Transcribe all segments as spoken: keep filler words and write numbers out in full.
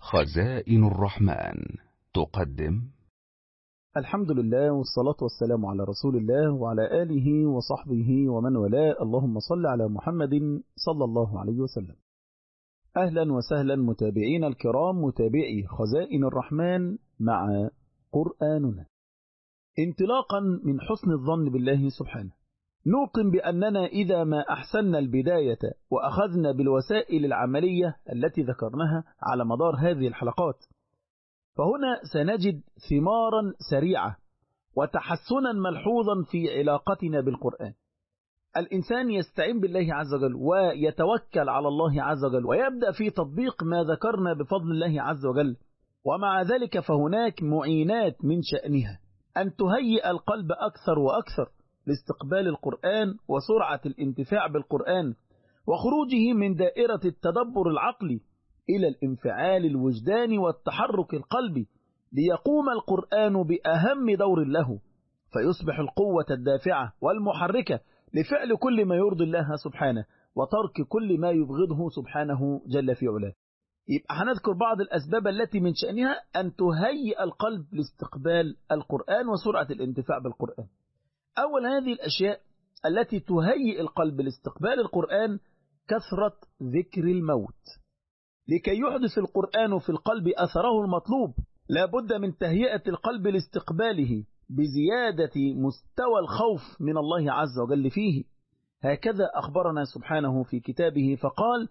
خزائن الرحمن تقدم. الحمد لله والصلاة والسلام على رسول الله وعلى آله وصحبه ومن والاه. اللهم صل على محمد صلى الله عليه وسلم. أهلا وسهلا متابعين الكرام، متابعي خزائن الرحمن مع قرآننا. انطلاقا من حسن الظن بالله سبحانه، نوقن بأننا إذا ما أحسننا البداية وأخذنا بالوسائل العملية التي ذكرناها على مدار هذه الحلقات، فهنا سنجد ثمارا سريعة وتحسنا ملحوظا في علاقتنا بالقرآن. الإنسان يستعين بالله عز وجل ويتوكل على الله عز وجل ويبدأ في تطبيق ما ذكرنا بفضل الله عز وجل، ومع ذلك فهناك معينات من شأنها أن تهيئ القلب أكثر وأكثر لاستقبال القرآن وسرعة الانتفاع بالقرآن وخروجه من دائرة التدبر العقلي إلى الانفعال الوجداني والتحرك القلبي، ليقوم القرآن بأهم دور له، فيصبح القوة الدافعة والمحركة لفعل كل ما يرضي الله سبحانه وترك كل ما يبغضه سبحانه جل في علاه. يبقى هنذكر بعض الأسباب التي من شأنها أن تهيئ القلب لاستقبال القرآن وسرعة الانتفاع بالقرآن. أول هذه الأشياء التي تهيئ القلب لاستقبال القرآن كثرة ذكر الموت. لكي يحدث القرآن في القلب أثره المطلوب، لا بد من تهيئة القلب لاستقباله بزيادة مستوى الخوف من الله عز وجل فيه. هكذا أخبرنا سبحانه في كتابه فقال: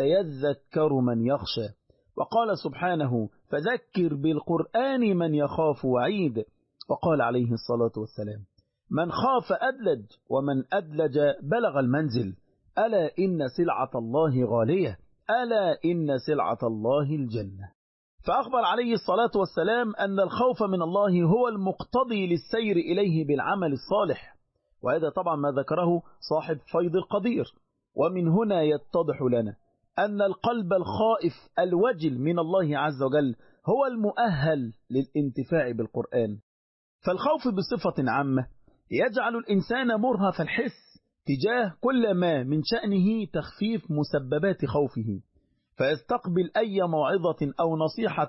سيذكر من يخشى. وقال سبحانه: فذكر بالقرآن من يخاف وعيد. وقال عليه الصلاة والسلام: من خاف أدلج، ومن أدلج بلغ المنزل. ألا إن سلعة الله غالية، ألا إن سلعة الله الجنة. فأخبر عليه الصلاة والسلام أن الخوف من الله هو المقتضي للسير إليه بالعمل الصالح، وهذا طبعا ما ذكره صاحب فيض القدير. ومن هنا يتضح لنا أن القلب الخائف الوجل من الله عز وجل هو المؤهل للانتفاع بالقرآن. فالخوف بصفة عامة يجعل الإنسان مرهف الحس تجاه كل ما من شأنه تخفيف مسببات خوفه، فيستقبل أي موعظة أو نصيحة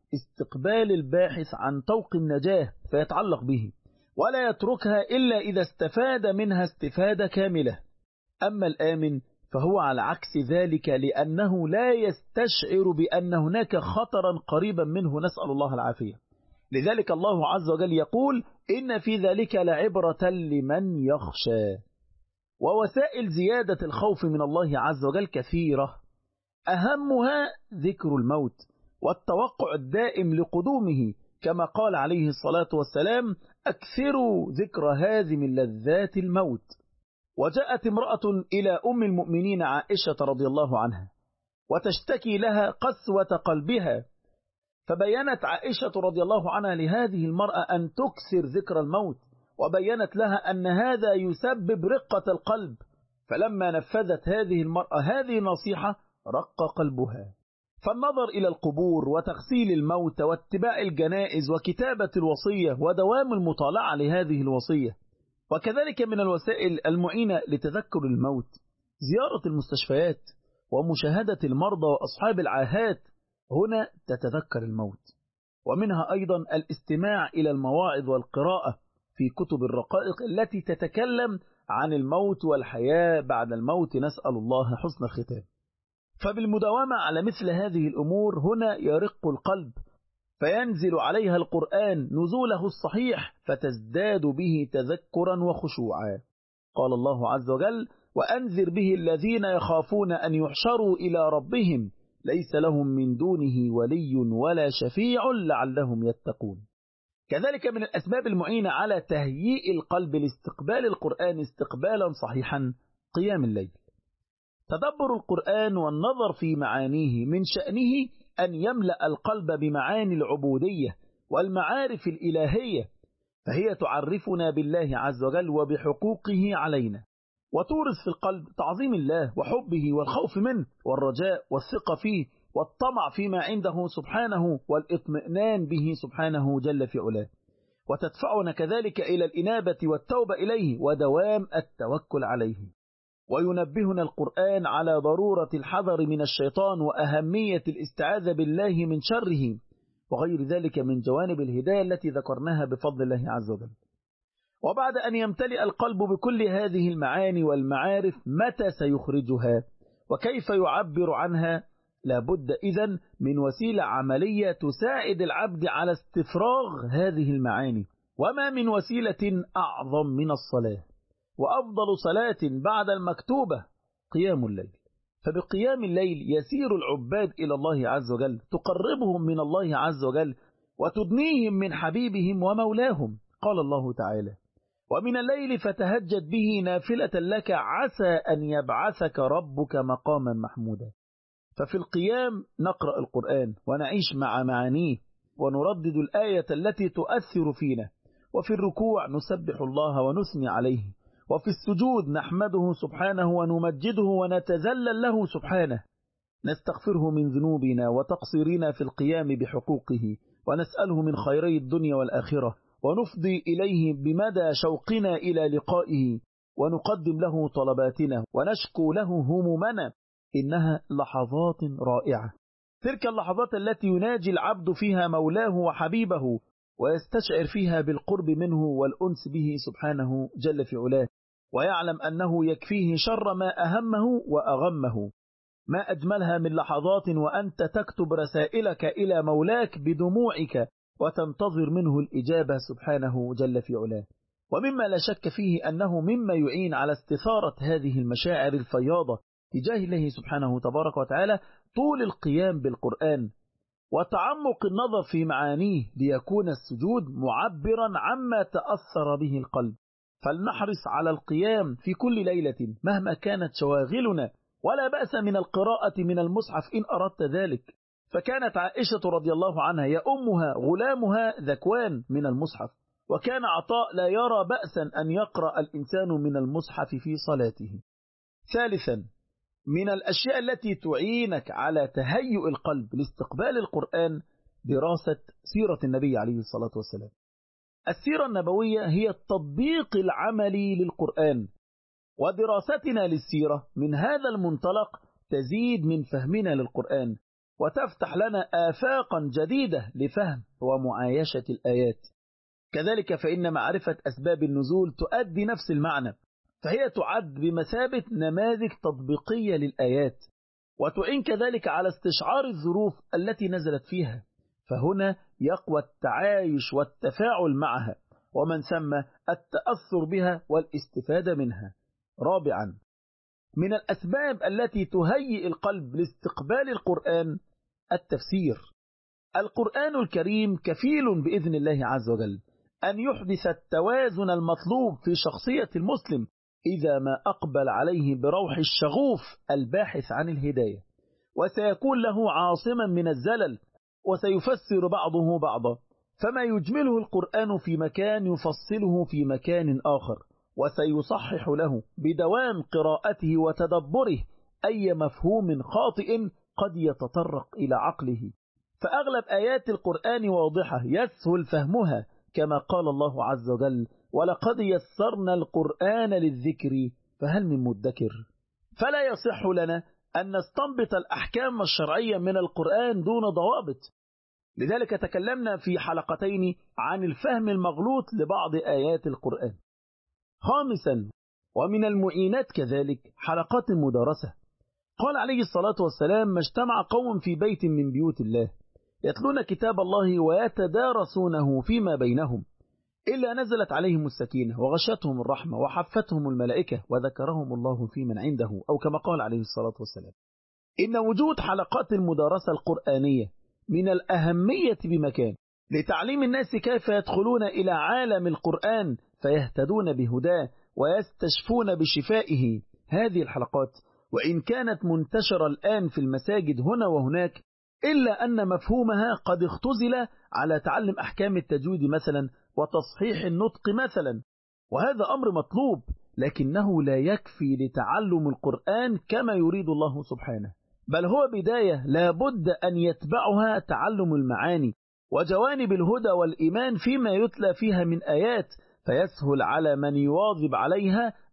استقبال الباحث عن طوق النجاة فيتعلق به، ولا يتركها إلا إذا استفاد منها استفادة كاملة. أما الآمن فهو على عكس ذلك، لأنه لا يستشعر بأن هناك خطرا قريبا منه، نسأل الله العافية. لذلك الله عز وجل يقول: إن في ذلك لعبرة لمن يخشى. ووسائل زيادة الخوف من الله عز وجل كثيرة، أهمها ذكر الموت والتوقع الدائم لقدومه، كما قال عليه الصلاة والسلام: أكثروا ذكر هازم اللذات الموت. وجاءت امرأة إلى أم المؤمنين عائشة رضي الله عنها وتشتكي لها قسوة قلبها، فبينت عائشة رضي الله عنها لهذه المرأة أن تكثر ذكر الموت، وبينت لها أن هذا يسبب رقة القلب. فلما نفذت هذه المرأة هذه النصيحة رق قلبها. فالنظر إلى القبور وتغسيل الموت واتباع الجنائز وكتابة الوصية ودوام المطالعة لهذه الوصية، وكذلك من الوسائل المعينة لتذكر الموت زيارة المستشفيات ومشاهدة المرضى وأصحاب العاهات، هنا تتذكر الموت. ومنها أيضا الاستماع إلى المواعظ والقراءة في كتب الرقائق التي تتكلم عن الموت والحياة بعد الموت، نسأل الله حسن الختام. فبالمداومة على مثل هذه الأمور هنا يرق القلب، فينزل عليها القرآن نزوله الصحيح، فتزداد به تذكرا وخشوعا. قال الله عز وجل: وأنذر به الذين يخافون أن يحشروا إلى ربهم ليس لهم من دونه ولي ولا شفيع لعلهم يتقون. كذلك من الأسباب المعينة على تهيئ القلب لاستقبال القرآن استقبالا صحيحا قيام الليل. تدبر القرآن والنظر في معانيه من شأنه أن يملأ القلب بمعاني العبودية والمعارف الإلهية، فهي تعرفنا بالله عز وجل وبحقوقه علينا، وتورث في القلب تعظيم الله وحبه والخوف منه والرجاء والثقة فيه والطمع فيما عنده سبحانه والاطمئنان به سبحانه جل في علاه، وتدفعنا كذلك إلى الإنابة والتوبة إليه ودوام التوكل عليه. وينبهنا القرآن على ضرورة الحذر من الشيطان وأهمية الاستعاذة بالله من شره وغير ذلك من جوانب الهداية التي ذكرناها بفضل الله عز وجل. وبعد أن يمتلئ القلب بكل هذه المعاني والمعارف متى سيخرجها وكيف يعبر عنها؟ لابد إذن من وسيلة عملية تساعد العبد على استفراغ هذه المعاني. وما من وسيلة أعظم من الصلاة، وأفضل صلاة بعد المكتوبة قيام الليل. فبقيام الليل يسير العباد إلى الله عز وجل، تقربهم من الله عز وجل وتدنيهم من حبيبهم ومولاهم. قال الله تعالى: ومن الليل فتهجد به نافلة لك عسى أن يبعثك ربك مقاما محمودا. ففي القيام نقرأ القرآن ونعيش مع معانيه ونردد الآية التي تؤثر فينا، وفي الركوع نسبح الله ونثني عليه، وفي السجود نحمده سبحانه ونمجده ونتذلل له سبحانه، نستغفره من ذنوبنا وتقصيرنا في القيام بحقوقه، ونسأله من خيري الدنيا والآخرة، ونفضي إليه بمدى شوقنا إلى لقائه، ونقدم له طلباتنا ونشكو له همومنا. إنها لحظات رائعة، تلك اللحظات التي يناجي العبد فيها مولاه وحبيبه ويستشعر فيها بالقرب منه والأنس به سبحانه جل في علاه، ويعلم أنه يكفيه شر ما أهمه وأغمه. ما أجملها من لحظات وأنت تكتب رسائلك إلى مولاك بدموعك وتنتظر منه الإجابة سبحانه جل في علاه. ومما لا شك فيه أنه مما يعين على استثارة هذه المشاعر الفياضة تجاه الله سبحانه تبارك وتعالى طول القيام بالقرآن وتعمق النظر في معانيه، ليكون السجود معبرا عما تأثر به القلب. فلنحرص على القيام في كل ليلة مهما كانت شواغلنا، ولا بأس من القراءة من المصحف إن أردت ذلك. فكانت عائشة رضي الله عنها يأمها غلامها ذكوان من المصحف، وكان عطاء لا يرى بأسا أن يقرأ الإنسان من المصحف في صلاته. ثالثا، من الأشياء التي تعينك على تهيئ القلب لاستقبال القرآن دراسة سيرة النبي عليه الصلاة والسلام. السيرة النبوية هي التطبيق العملي للقرآن، ودراستنا للسيرة من هذا المنطلق تزيد من فهمنا للقرآن وتفتح لنا آفاقا جديدة لفهم ومعايشة الآيات. كذلك فإن معرفة أسباب النزول تؤدي نفس المعنى، فهي تعد بمثابة نماذج تطبيقية للآيات، وتعين كذلك على استشعار الظروف التي نزلت فيها، فهنا يقوى التعايش والتفاعل معها، ومن ثم التأثر بها والاستفادة منها. رابعا، من الأسباب التي تهيئ القلب لاستقبال القرآن التفسير. القرآن الكريم كفيل بإذن الله عز وجل أن يحدث التوازن المطلوب في شخصية المسلم إذا ما أقبل عليه بروح الشغوف الباحث عن الهداية، وسيكون له عاصما من الزلل، وسيفسر بعضه بعضا، فما يجمله القرآن في مكان يفصله في مكان آخر، وسيصحح له بدوام قراءته وتدبره أي مفهوم خاطئ قد يتطرق إلى عقله. فأغلب آيات القرآن واضحة يسهل فهمها، كما قال الله عز وجل: ولقد يسرنا القرآن للذكر فهل من مدكر. فلا يصح لنا أن نستنبط الأحكام الشرعية من القرآن دون ضوابط. لذلك تكلمنا في حلقتين عن الفهم المغلوط لبعض آيات القرآن. خامسا، ومن المعينات كذلك حلقات المدارسة. قال عليه الصلاة والسلام: ما اجتمع قوم في بيت من بيوت الله يتلون كتاب الله ويتدارسونه فيما بينهم إلا نزلت عليهم السكينة وغشتهم الرحمة وحفتهم الملائكة وذكرهم الله في من عنده، أو كما قال عليه الصلاة والسلام. إن وجود حلقات المدارسة القرآنية من الأهمية بمكان لتعليم الناس كيف يدخلون إلى عالم القرآن فيهتدون بهداه ويستشفون بشفائه. هذه الحلقات وإن كانت منتشرة الآن في المساجد هنا وهناك، إلا أن مفهومها قد اختزل على تعلم أحكام التجويد مثلا وتصحيح النطق مثلا، وهذا أمر مطلوب، لكنه لا يكفي لتعلم القرآن كما يريد الله سبحانه، بل هو بداية لا بد أن يتبعها تعلم المعاني وجوانب الهدى والإيمان فيما يتلى فيها من آيات، فيسهل على من يواظب عليها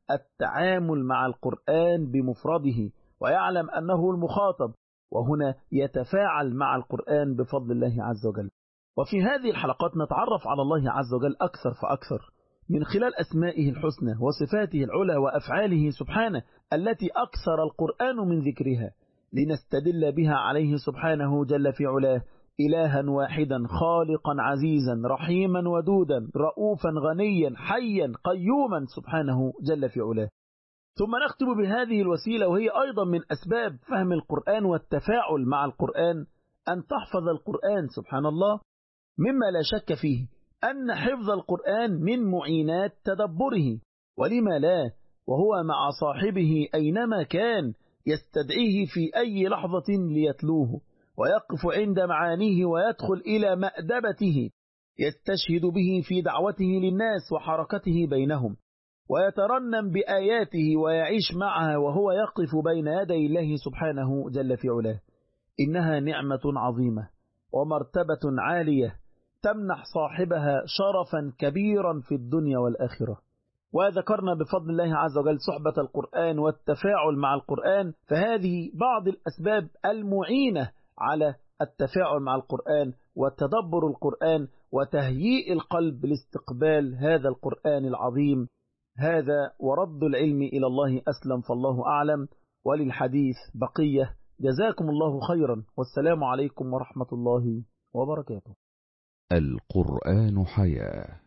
التعامل مع القرآن بمفرده ويعلم أنه المخاطب، وهنا يتفاعل مع القرآن بفضل الله عز وجل. وفي هذه الحلقات نتعرف على الله عز وجل أكثر فأكثر من خلال أسمائه الحسنى وصفاته العلى وأفعاله سبحانه التي أكثر القرآن من ذكرها، لنستدل بها عليه سبحانه جل في علاه إلها واحدا خالقا عزيزا رحيما ودودا رؤوفا غنيا حيا قيوما سبحانه جل في علاه. ثم نختم بهذه الوسيلة، وهي أيضا من أسباب فهم القرآن والتفاعل مع القرآن، أن تحفظ القرآن. سبحان الله، مما لا شك فيه أن حفظ القرآن من معينات تدبره، ولما لا وهو مع صاحبه أينما كان يستدعيه في أي لحظة ليتلوه، ويقف عند معانيه ويدخل إلى مأدبته يستشهد به في دعوته للناس وحركته بينهم، ويترنم بآياته ويعيش معها وهو يقف بين يدي الله سبحانه جل في علاه. إنها نعمة عظيمة ومرتبة عالية تمنح صاحبها شرفا كبيرا في الدنيا والآخرة. وذكرنا بفضل الله عز وجل صحبة القرآن والتفاعل مع القرآن، فهذه بعض الأسباب المعينة على التفاعل مع القرآن وتدبر القرآن وتهيئ القلب لاستقبال هذا القرآن العظيم. هذا ورد العلم إلى الله أسلم، فالله أعلم، وللحديث بقية. جزاكم الله خيرا، والسلام عليكم ورحمة الله وبركاته. القرآن حياة.